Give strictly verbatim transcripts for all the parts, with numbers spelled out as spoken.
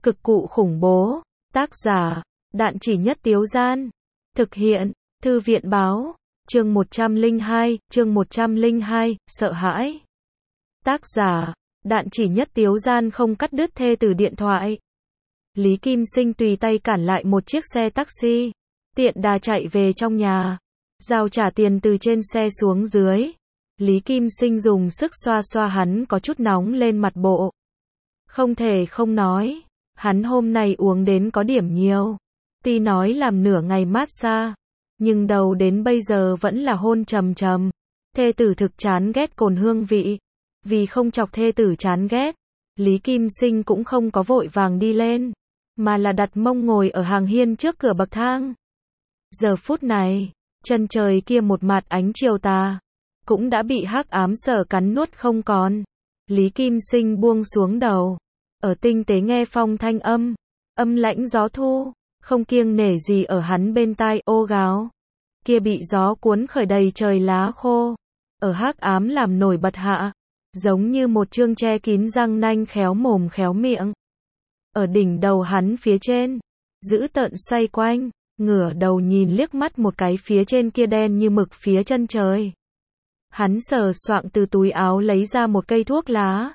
Cực cụ khủng bố. Tác giả, Đạn Chỉ Nhất Tiếu Gian. Thực hiện, Thư viện báo. Chương một trăm lẻ hai, chương một trăm lẻ hai, sợ hãi. Tác giả, Đạn Chỉ Nhất Tiếu Gian không cắt đứt thê tử điện thoại. Lý Kim Sinh tùy tay cản lại một chiếc xe taxi, tiện đà chạy về trong nhà, giao trả tiền từ trên xe xuống dưới. Lý Kim Sinh dùng sức xoa xoa hắn có chút nóng lên mặt bộ. Không thể không nói, hắn hôm nay uống đến có điểm nhiều. Tuy nói làm nửa ngày massage, nhưng đầu đến bây giờ vẫn là hôn trầm trầm. Thê tử thực chán ghét cồn hương vị. Vì không chọc thê tử chán ghét, Lý Kim Sinh cũng không có vội vàng đi lên, mà là đặt mông ngồi ở hàng hiên trước cửa bậc thang. Giờ phút này, chân trời kia một mạt ánh chiều tà, cũng đã bị hắc ám sở cắn nuốt không còn. Lý Kim Sinh buông xuống đầu, ở tinh tế nghe phong thanh âm, âm lãnh gió thu, không kiêng nể gì ở hắn bên tai ô gáo. Kia bị gió cuốn khởi đầy trời lá khô, ở hắc ám làm nổi bật hạ, giống như một chương che kín răng nanh khéo mồm khéo miệng. Ở đỉnh đầu hắn phía trên, dữ tợn xoay quanh, ngửa đầu nhìn liếc mắt một cái phía trên kia đen như mực phía chân trời. Hắn sờ soạng từ túi áo lấy ra một cây thuốc lá.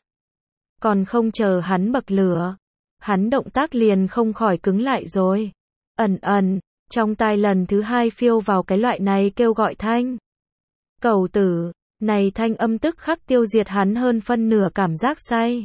Còn không chờ hắn bậc lửa, hắn động tác liền không khỏi cứng lại rồi. Ẩn ẩn, trong tai lần thứ hai phiêu vào cái loại này kêu gọi thanh. Cẩu tử, này thanh âm tức khắc tiêu diệt hắn hơn phân nửa cảm giác say.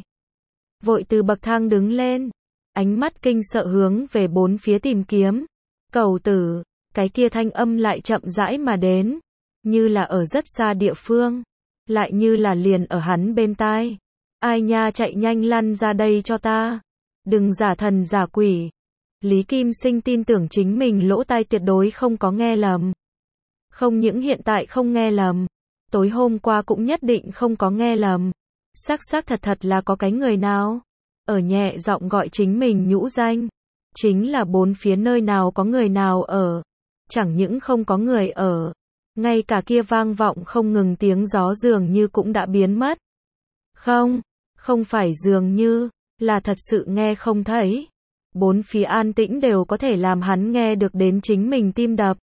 Vội từ bậc thang đứng lên, ánh mắt kinh sợ hướng về bốn phía tìm kiếm. Cẩu tử, cái kia thanh âm lại chậm rãi mà đến, như là ở rất xa địa phương, lại như là liền ở hắn bên tai. Ai nha, chạy nhanh lăn ra đây cho ta, đừng giả thần giả quỷ. Lý Kim Sinh tin tưởng chính mình lỗ tai tuyệt đối không có nghe lầm. Không những hiện tại không nghe lầm, tối hôm qua cũng nhất định không có nghe lầm. Xác xác thật thật là có cái người nào ở nhẹ giọng gọi chính mình nhũ danh. Chính là bốn phía nơi nào có người nào ở. Chẳng những không có người ở, ngay cả kia vang vọng không ngừng tiếng gió dường như cũng đã biến mất. Không, không phải dường như, là thật sự nghe không thấy. Bốn phía an tĩnh đều có thể làm hắn nghe được đến chính mình tim đập.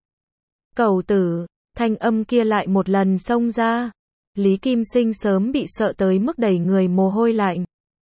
Cẩu tử, thanh âm kia lại một lần xông ra. Lý Kim Sinh sớm bị sợ tới mức đầy người mồ hôi lạnh.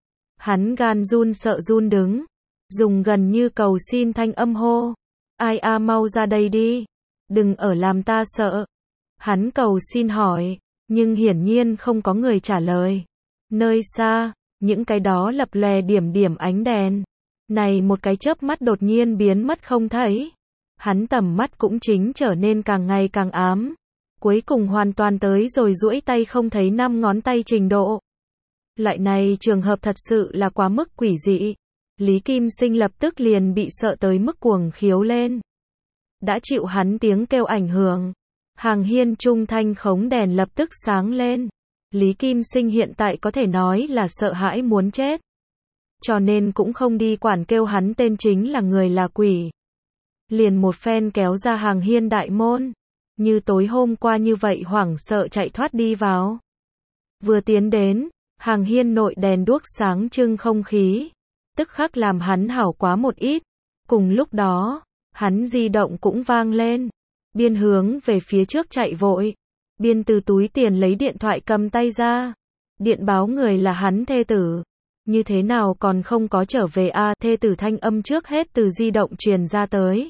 Hắn gan run sợ run đứng, dùng gần như cầu xin thanh âm hô. Ai a, mau ra đây đi, đừng ở làm ta sợ. Hắn cầu xin hỏi, nhưng hiển nhiên không có người trả lời. Nơi xa, những cái đó lập lòe điểm điểm ánh đèn, này một cái chớp mắt đột nhiên biến mất không thấy. Hắn tầm mắt cũng chính trở nên càng ngày càng ám, cuối cùng hoàn toàn tới rồi duỗi tay không thấy năm ngón tay trình độ. Loại này trường hợp thật sự là quá mức quỷ dị. Lý Kim Sinh lập tức liền bị sợ tới mức cuồng khiếu lên. Đã chịu hắn tiếng kêu ảnh hưởng, hàng hiên trung thanh khống đèn lập tức sáng lên. Lý Kim Sinh hiện tại có thể nói là sợ hãi muốn chết, cho nên cũng không đi quản kêu hắn tên chính là người là quỷ. Liền một phen kéo ra hàng hiên đại môn, như tối hôm qua như vậy hoảng sợ chạy thoát đi vào. Vừa tiến đến, hàng hiên nội đèn đuốc sáng trưng không khí, tức khắc làm hắn hảo quá một ít. Cùng lúc đó, hắn di động cũng vang lên, biên hướng về phía trước chạy vội, biên từ túi tiền lấy điện thoại cầm tay ra. Điện báo người là hắn thê tử. Như thế nào còn không có trở về a? À, thê tử thanh âm trước hết từ di động truyền ra tới.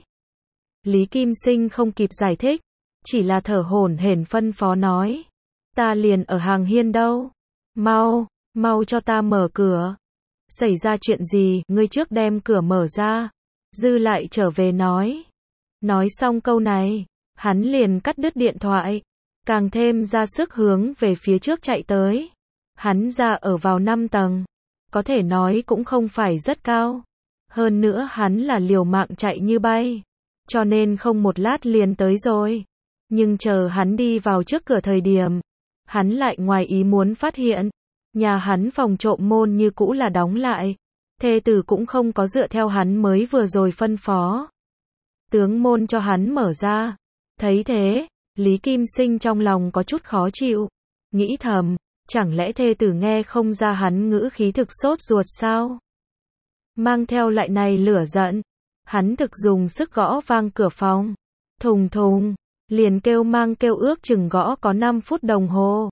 Lý Kim Sinh không kịp giải thích, chỉ là thở hổn hển phân phó nói. Ta liền ở hàng hiên đâu. Mau, mau cho ta mở cửa. Xảy ra chuyện gì, ngươi trước đem cửa mở ra. Dư lại trở về nói. Nói xong câu này, hắn liền cắt đứt điện thoại, càng thêm ra sức hướng về phía trước chạy tới. Hắn ra ở vào năm tầng, có thể nói cũng không phải rất cao. Hơn nữa hắn là liều mạng chạy như bay, cho nên không một lát liền tới rồi. Nhưng chờ hắn đi vào trước cửa thời điểm, hắn lại ngoài ý muốn phát hiện, nhà hắn phòng trộm môn như cũ là đóng lại. Thê tử cũng không có dựa theo hắn mới vừa rồi phân phó, tướng môn cho hắn mở ra. Thấy thế, Lý Kim Sinh trong lòng có chút khó chịu, nghĩ thầm, chẳng lẽ thê tử nghe không ra hắn ngữ khí thực sốt ruột sao? mang theo loại này lửa giận. Hắn thực dùng sức gõ vang cửa phòng. Thùng thùng, liền kêu mang kêu ước chừng gõ có năm phút đồng hồ.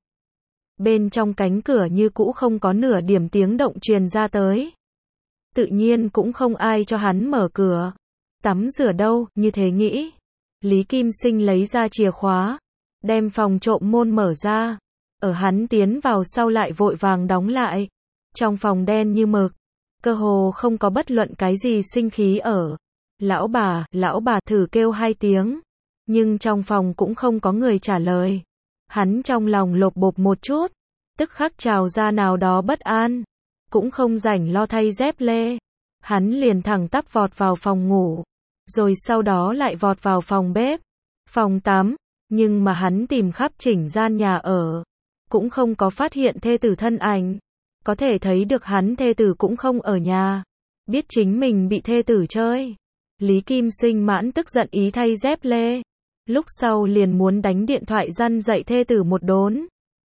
Bên trong cánh cửa như cũ không có nửa điểm tiếng động truyền ra tới. Tự nhiên cũng không ai cho hắn mở cửa. Tắm rửa đâu, như thế nghĩ. Lý Kim Sinh lấy ra chìa khóa, đem phòng trộm môn mở ra. Ở hắn tiến vào sau lại vội vàng đóng lại. Trong phòng đen như mực, cơ hồ không có bất luận cái gì sinh khí ở. Lão bà, lão bà thử kêu hai tiếng. Nhưng trong phòng cũng không có người trả lời. Hắn trong lòng lột bột một chút, tức khắc trào ra nào đó bất an. Cũng không rảnh lo thay dép lê. Hắn liền thẳng tắp vọt vào phòng ngủ. Rồi sau đó lại vọt vào phòng bếp, phòng tắm. Nhưng mà hắn tìm khắp chỉnh gian nhà ở, cũng không có phát hiện thê tử thân ảnh. Có thể thấy được hắn thê tử cũng không ở nhà. Biết chính mình bị thê tử chơi. Lý Kim Sinh mãn tức giận ý thay dép lê. Lúc sau liền muốn đánh điện thoại răn dạy thê tử một đốn.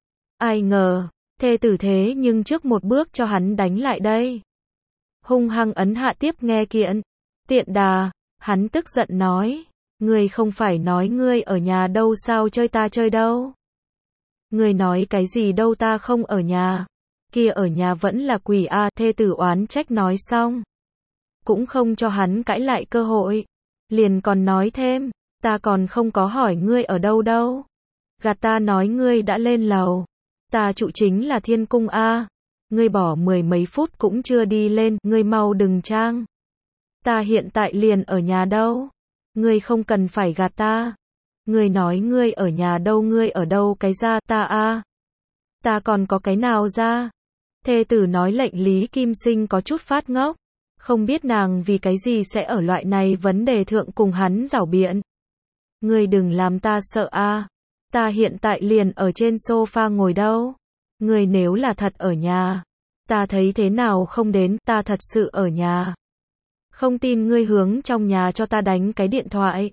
Ai ngờ, thê tử thế nhưng trước một bước cho hắn đánh lại đây. Hung hăng ấn hạ tiếp nghe kiện. Tiện đà, hắn tức giận nói. Ngươi không phải nói ngươi ở nhà đâu sao chơi ta chơi đâu. Ngươi nói cái gì đâu ta không ở nhà. Kia ở nhà vẫn là quỷ a, thê tử oán trách nói xong. Cũng không cho hắn cãi lại cơ hội. Liền còn nói thêm, ta còn không có hỏi ngươi ở đâu đâu. Gạt ta nói ngươi đã lên lầu. Ta trụ chính là thiên cung a. Ngươi bỏ mười mấy phút cũng chưa đi lên, ngươi mau đừng trang. Ta hiện tại liền ở nhà đâu. Ngươi không cần phải gạt ta. Ngươi nói ngươi ở nhà đâu, ngươi ở đâu cái ra ta a. Ta còn có cái nào ra. Thê tử nói lệnh Lý Kim Sinh có chút phát ngốc. Không biết nàng vì cái gì sẽ ở loại này vấn đề thượng cùng hắn giảo biện. Ngươi đừng làm ta sợ a. Ta hiện tại liền ở trên sofa ngồi đâu. Ngươi nếu là thật ở nhà, ta thấy thế nào không đến, ta thật sự ở nhà. Không tin ngươi hướng trong nhà cho ta đánh cái điện thoại.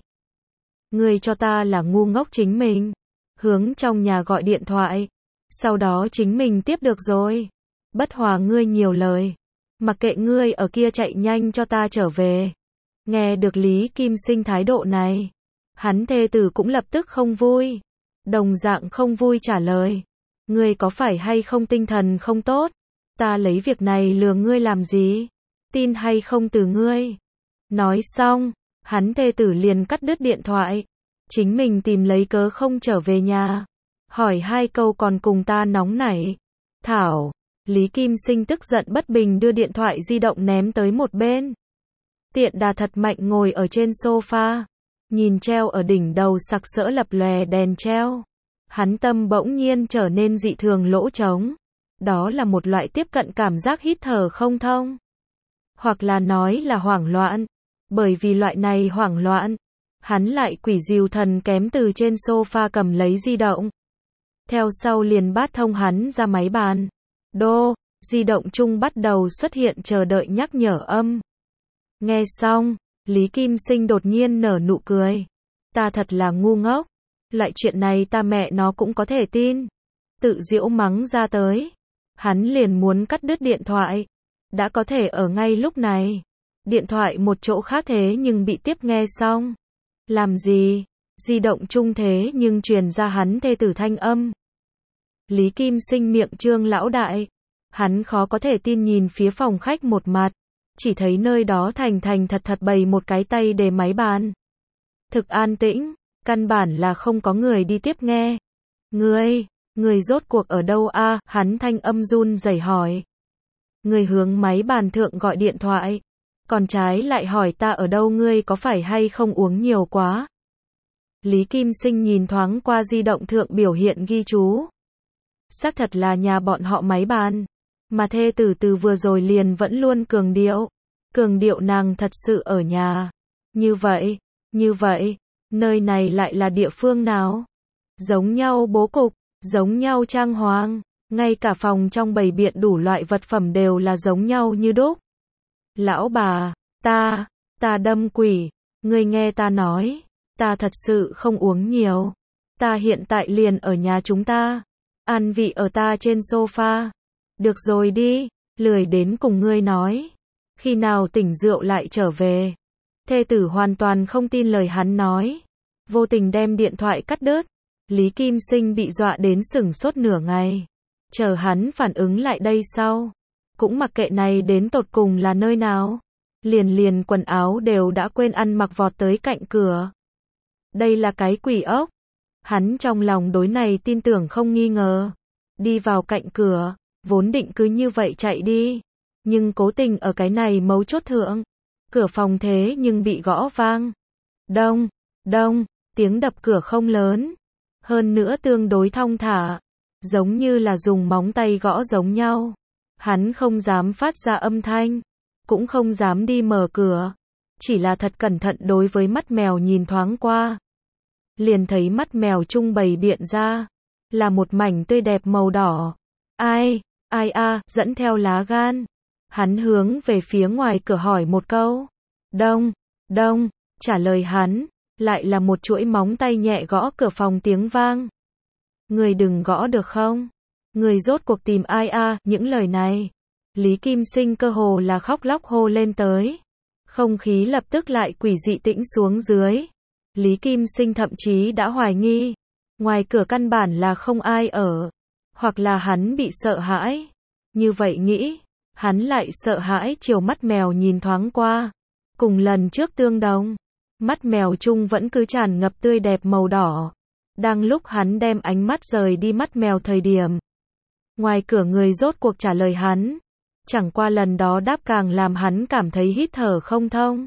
Ngươi cho ta là ngu ngốc chính mình. Hướng trong nhà gọi điện thoại. Sau đó chính mình tiếp được rồi. Bất hòa ngươi nhiều lời. Mặc kệ ngươi ở kia chạy nhanh cho ta trở về. Nghe được Lý Kim Sinh thái độ này. Hắn thê tử cũng lập tức không vui. Đồng dạng không vui trả lời. Ngươi có phải hay không tinh thần không tốt? Ta lấy việc này lừa ngươi làm gì? Tin hay không từ ngươi? Nói xong, hắn thê tử liền cắt đứt điện thoại. Chính mình tìm lấy cớ không trở về nhà. Hỏi hai câu còn cùng ta nóng nảy. Thảo, Lý Kim Sinh tức giận bất bình đưa điện thoại di động ném tới một bên. Tiện đà thật mạnh ngồi ở trên sofa. Nhìn treo ở đỉnh đầu sặc sỡ lập lòe đèn treo. Hắn tâm bỗng nhiên trở nên dị thường lỗ trống. Đó là một loại tiếp cận cảm giác hít thở không thông. Hoặc là nói là hoảng loạn. Bởi vì loại này hoảng loạn, hắn lại quỷ dìu thần kém từ trên sofa cầm lấy di động. Theo sau liền bắt thông hắn ra máy bàn. Đô, di động chung bắt đầu xuất hiện chờ đợi nhắc nhở âm. Nghe xong, Lý Kim Sinh đột nhiên nở nụ cười. Ta thật là ngu ngốc. Loại chuyện này ta mẹ nó cũng có thể tin. Tự giễu mắng ra tới. Hắn liền muốn cắt đứt điện thoại. Đã có thể ở ngay lúc này. Điện thoại một chỗ khác thế nhưng bị tiếp nghe xong. Làm gì? Di động chung thế nhưng truyền ra hắn thê tử thanh âm. Lý Kim Sinh miệng trương lão đại. Hắn khó có thể tin nhìn phía phòng khách một mặt. Chỉ thấy nơi đó thành thành thật thật bày một cái tay để máy bàn. Thực an tĩnh. Căn bản là không có người đi tiếp nghe. Ngươi, ngươi rốt cuộc ở đâu a? Hắn thanh âm run rẩy hỏi. Ngươi hướng máy bàn thượng gọi điện thoại. Còn trái lại hỏi ta ở đâu, ngươi có phải hay không uống nhiều quá? Lý Kim Sinh nhìn thoáng qua di động thượng biểu hiện ghi chú. Xác thật là nhà bọn họ máy bàn. Mà thê tử từ vừa rồi liền vẫn luôn cường điệu. Cường điệu nàng thật sự ở nhà. Như vậy, như vậy, nơi này lại là địa phương nào? Giống nhau bố cục, giống nhau trang hoàng, ngay cả phòng trong bày biện đủ loại vật phẩm đều là giống nhau như đúc. Lão bà, ta, ta đâm quỷ, ngươi nghe ta nói, ta thật sự không uống nhiều. Ta hiện tại liền ở nhà chúng ta, an vị ở ta trên sofa. Được rồi đi, lười đến cùng ngươi nói. Khi nào tỉnh rượu lại trở về. Thê tử hoàn toàn không tin lời hắn nói. Vô tình đem điện thoại cắt đứt. Lý Kim Sinh bị dọa đến sửng sốt nửa ngày. Chờ hắn phản ứng lại đây sau. Cũng mặc kệ này đến tột cùng là nơi nào. Liền liền quần áo đều đã quên ăn mặc vọt tới cạnh cửa. Đây là cái quỷ ốc. Hắn trong lòng đối này tin tưởng không nghi ngờ. Đi vào cạnh cửa, vốn định cứ như vậy chạy đi. Nhưng cố tình ở cái này mấu chốt thượng. Cửa phòng thế nhưng bị gõ vang. Đông, đông, tiếng đập cửa không lớn. Hơn nữa tương đối thong thả. Giống như là dùng móng tay gõ giống nhau. Hắn không dám phát ra âm thanh. Cũng không dám đi mở cửa. Chỉ là thật cẩn thận đối với mắt mèo nhìn thoáng qua. Liền thấy mắt mèo trung bày biện ra. Là một mảnh tươi đẹp màu đỏ. Ai, ai a, dẫn theo lá gan. Hắn hướng về phía ngoài cửa hỏi một câu. Đông, đông, trả lời hắn. Lại là một chuỗi móng tay nhẹ gõ cửa phòng tiếng vang. Người đừng gõ được không? Người rốt cuộc tìm ai a, những lời này. Lý Kim Sinh cơ hồ là khóc lóc hô lên tới. Không khí lập tức lại quỷ dị tĩnh xuống dưới. Lý Kim Sinh thậm chí đã hoài nghi. Ngoài cửa căn bản là không ai ở. Hoặc là hắn bị sợ hãi. Như vậy nghĩ. Hắn lại sợ hãi chiều mắt mèo nhìn thoáng qua. Cùng lần trước tương đồng. Mắt mèo chung vẫn cứ tràn ngập tươi đẹp màu đỏ. Đang lúc hắn đem ánh mắt rời đi mắt mèo thời điểm. Ngoài cửa người rốt cuộc trả lời hắn. Chẳng qua lần đó đáp càng làm hắn cảm thấy hít thở không thông.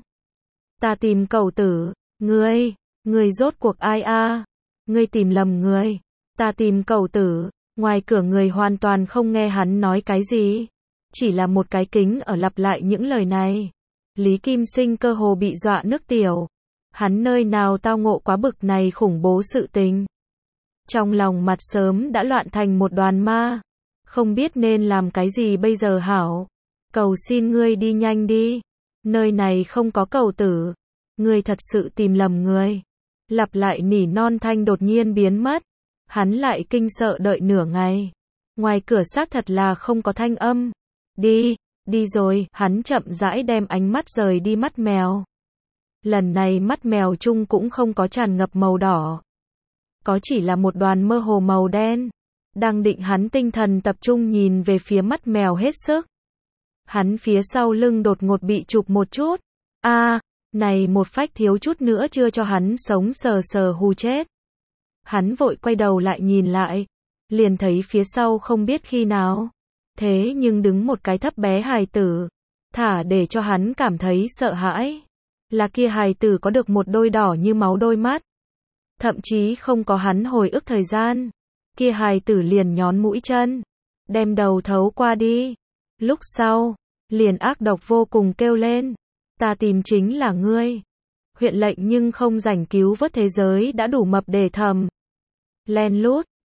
Ta tìm cậu tử. Ngươi, ngươi rốt cuộc ai a? Ngươi tìm lầm người. Ta tìm cậu tử. Ngoài cửa người hoàn toàn không nghe hắn nói cái gì. Chỉ là một cái kính ở lặp lại những lời này. Lý Kim Sinh cơ hồ bị dọa nước tiểu. Hắn nơi nào tao ngộ quá bực này khủng bố sự tình. Trong lòng mặt sớm đã loạn thành một đoàn ma. Không biết nên làm cái gì bây giờ hảo. Cầu xin ngươi đi nhanh đi. Nơi này không có cậu tử. Ngươi thật sự tìm lầm người. Lặp lại nỉ non thanh đột nhiên biến mất. Hắn lại kinh sợ đợi nửa ngày. Ngoài cửa xác thật là không có thanh âm. Đi, đi rồi, hắn chậm rãi đem ánh mắt rời đi mắt mèo. Lần này mắt mèo chung cũng không có tràn ngập màu đỏ. Có chỉ là một đoàn mơ hồ màu đen. Đang định hắn tinh thần tập trung nhìn về phía mắt mèo hết sức. Hắn phía sau lưng đột ngột bị chụp một chút. A, à, này một phách thiếu chút nữa chưa cho hắn sống sờ sờ hù chết. Hắn vội quay đầu lại nhìn lại. Liền thấy phía sau không biết khi nào. Thế nhưng đứng một cái thấp bé hài tử. Thả để cho hắn cảm thấy sợ hãi. Là kia hài tử có được một đôi đỏ như máu đôi mắt. Thậm chí không có hắn hồi ức thời gian. Kia hài tử liền nhón mũi chân. Đem đầu thấu qua đi. Lúc sau, liền ác độc vô cùng kêu lên. Ta tìm chính là ngươi. Huyện lệnh nhưng không rảnh cứu vớt thế giới đã đủ mập để thầm. Len lút,